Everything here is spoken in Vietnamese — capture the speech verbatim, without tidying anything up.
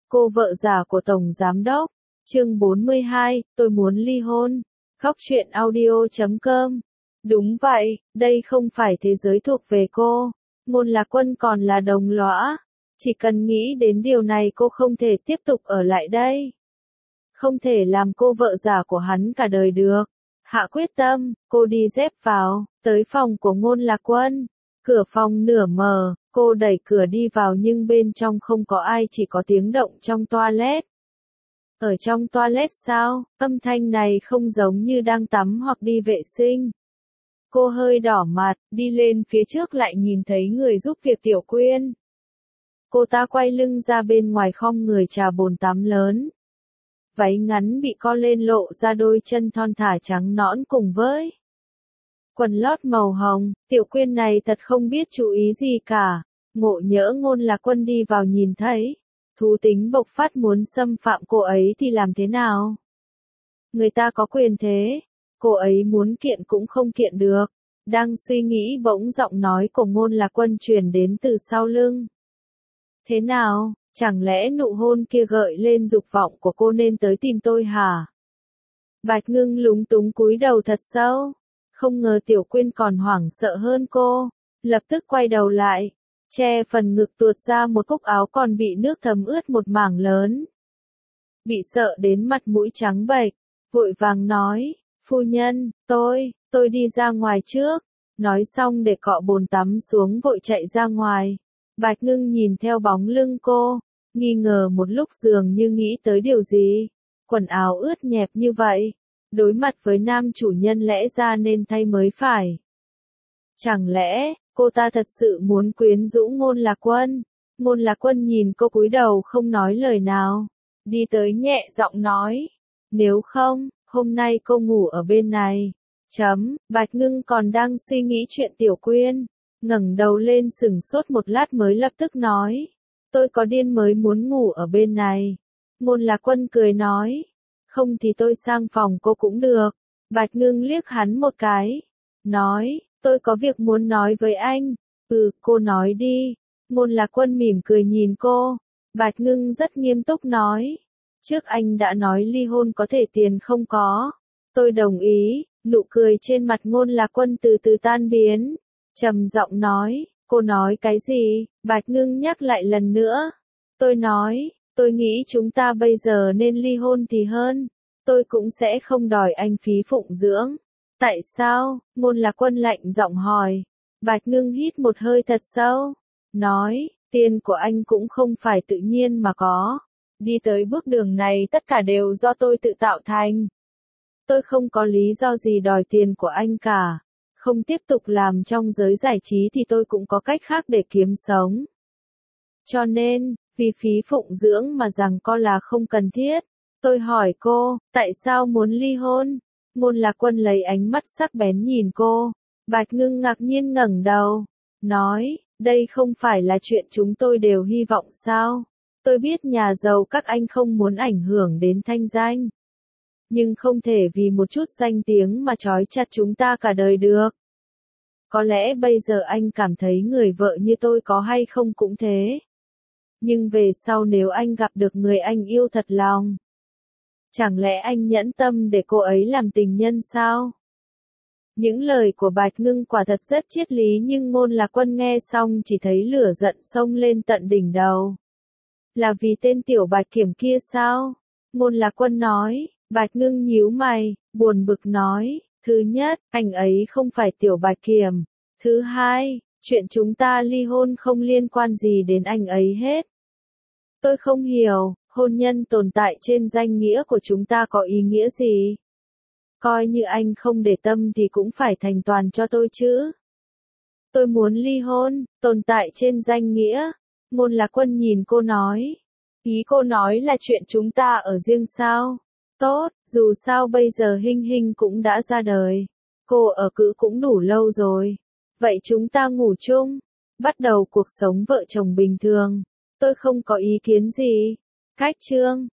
Cô vợ già của Tổng Giám Đốc. Chương bốn mươi hai, tôi muốn ly hôn. Khóc chuyện audio chấm com. Đúng vậy, đây không phải thế giới thuộc về cô. Ngôn Lạc Quân còn là đồng lõa. Chỉ cần nghĩ đến điều này cô không thể tiếp tục ở lại đây. Không thể làm cô vợ già của hắn cả đời được. Hạ quyết tâm, cô đi dép vào, tới phòng của Ngôn Lạc Quân. Cửa phòng nửa mờ, cô đẩy cửa đi vào nhưng bên trong không có ai, chỉ có tiếng động trong toilet. Ở trong toilet sao, âm thanh này không giống như đang tắm hoặc đi vệ sinh. Cô hơi đỏ mặt, đi lên phía trước lại nhìn thấy người giúp việc Tiểu Quyên. Cô ta quay lưng ra bên ngoài khom người trà bồn tắm lớn. Váy ngắn bị co lên lộ ra đôi chân thon thả trắng nõn cùng với quần lót màu hồng. Tiểu Quyên này thật không biết chú ý gì cả. Ngộ nhỡ Ngôn Lạc Quân đi vào nhìn thấy, thú tính bộc phát muốn xâm phạm cô ấy thì làm thế nào? Người ta có quyền thế, cô ấy muốn kiện cũng không kiện được. Đang suy nghĩ bỗng giọng nói của Ngôn Lạc Quân truyền đến từ sau lưng. Thế nào, chẳng lẽ nụ hôn kia gợi lên dục vọng của cô nên tới tìm tôi hả? Bạch Ngưng lúng túng cúi đầu thật sâu. Không ngờ Tiểu Quyên còn hoảng sợ hơn cô. Lập tức quay đầu lại, che phần ngực tuột ra một cúc áo còn bị nước thấm ướt một mảng lớn. Bị sợ đến mặt mũi trắng bệch, vội vàng nói, phu nhân, tôi, tôi đi ra ngoài trước. Nói xong để cọ bồn tắm xuống vội chạy ra ngoài. Bạch Ngưng nhìn theo bóng lưng cô, nghi ngờ một lúc dường như nghĩ tới điều gì. Quần áo ướt nhẹp như vậy, đối mặt với nam chủ nhân lẽ ra nên thay mới phải. Chẳng lẽ, cô ta thật sự muốn quyến rũ Ngôn Lạc Quân? Ngôn Lạc Quân nhìn cô cúi đầu không nói lời nào. Đi tới nhẹ giọng nói. Nếu không, hôm nay cô ngủ ở bên này. Chấm, Bạch Ngưng còn đang suy nghĩ chuyện Tiểu Quyên. Ngẩng đầu lên sừng sốt một lát mới lập tức nói. Tôi có điên mới muốn ngủ ở bên này. Ngôn Lạc Quân cười nói. Không thì tôi sang phòng cô cũng được. Bạch Ngưng liếc hắn một cái. Nói, tôi có việc muốn nói với anh. Ừ, cô nói đi. Ngôn Lạc Quân mỉm cười nhìn cô. Bạch Ngưng rất nghiêm túc nói. Trước anh đã nói ly hôn có thể tiền không có. Tôi đồng ý. Nụ cười trên mặt Ngôn Lạc Quân từ từ tan biến. Trầm giọng nói, cô nói cái gì? Bạch Ngưng nhắc lại lần nữa. Tôi nói, tôi nghĩ chúng ta bây giờ nên ly hôn thì hơn. Tôi cũng sẽ không đòi anh phí phụng dưỡng. Tại sao? Ngôn Lạc Quân lạnh giọng hỏi. Bạch Ngưng hít một hơi thật sâu. Nói, tiền của anh cũng không phải tự nhiên mà có. Đi tới bước đường này tất cả đều do tôi tự tạo thành. Tôi không có lý do gì đòi tiền của anh cả. Không tiếp tục làm trong giới giải trí thì tôi cũng có cách khác để kiếm sống. Cho nên, vì phí phụng dưỡng mà rằng co là không cần thiết. Tôi hỏi cô, tại sao muốn ly hôn? Ngôn Lạc Quân lấy ánh mắt sắc bén nhìn cô. Bạch Ngưng ngạc nhiên ngẩng đầu. Nói, đây không phải là chuyện chúng tôi đều hy vọng sao? Tôi biết nhà giàu các anh không muốn ảnh hưởng đến thanh danh. Nhưng không thể vì một chút danh tiếng mà trói chặt chúng ta cả đời được. Có lẽ bây giờ anh cảm thấy người vợ như tôi có hay không cũng thế. Nhưng về sau nếu anh gặp được người anh yêu thật lòng, chẳng lẽ anh nhẫn tâm để cô ấy làm tình nhân sao? Những lời của Bạch Ngưng quả thật rất triết lý nhưng Ngôn Lạc Quân nghe xong chỉ thấy lửa giận xông lên tận đỉnh đầu. Là vì tên Tiểu Bạch Kiểm kia sao? Ngôn Lạc Quân nói. Bạch Ngưng nhíu mày, buồn bực nói, thứ nhất, anh ấy không phải Tiểu Bạch Kiểm. Thứ hai, chuyện chúng ta ly hôn không liên quan gì đến anh ấy hết. Tôi không hiểu, hôn nhân tồn tại trên danh nghĩa của chúng ta có ý nghĩa gì? Coi như anh không để tâm thì cũng phải thành toàn cho tôi chứ. Tôi muốn ly hôn, tồn tại trên danh nghĩa. Ngôn Lạc Quân nhìn cô nói. Ý cô nói là chuyện chúng ta ở riêng sao? Tốt, dù sao bây giờ Hinh Hinh cũng đã ra đời. Cô ở cữ cũng đủ lâu rồi. Vậy chúng ta ngủ chung. Bắt đầu cuộc sống vợ chồng bình thường. Tôi không có ý kiến gì. Cách chương.